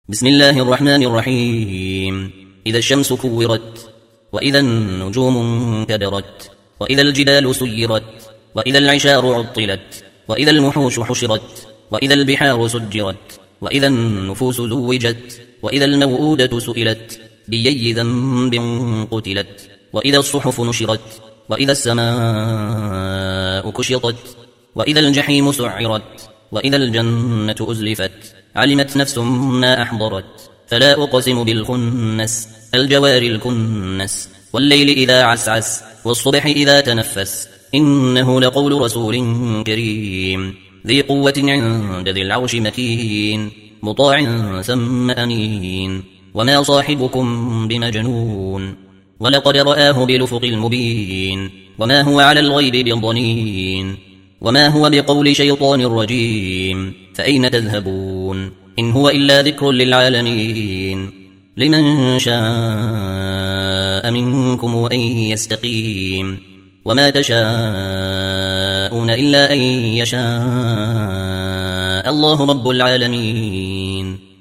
بسم الله الرحمن الرحيم. إذا الشمس كورت، وإذا النجوم انكدرت، وإذا الجبال سيرت، وإذا العشار عطلت، وإذا الوحوش حشرت، وإذا البحار سجرت، وإذا النفوس زوجت، وإذا الموءودة سئلت بأي ذنب قتلت، وإذا الصحف نشرت، وإذا السماء كشطت، وإذا الجحيم سعرت، وإذا الجنة أزلفت، علمت نفس ما أحضرت. فلا أقسم بالخنس، الجوار الكنس، والليل إذا عسعس، والصبح إذا تنفس، إنه لقول رسول كريم ذي قوة عند ذي العرش مكين، مطاع ثم أمين، وما صاحبكم بمجنون، ولقد رآه بالأفق المبين، وما هو على الغيب بضنين، وما هو بقول شيطان رجيم، فأين تذهبون؟ إن هو إلا ذكر للعالمين، لمن شاء منكم أن يستقيم، وما تشاءون إلا أن يشاء الله رب العالمين.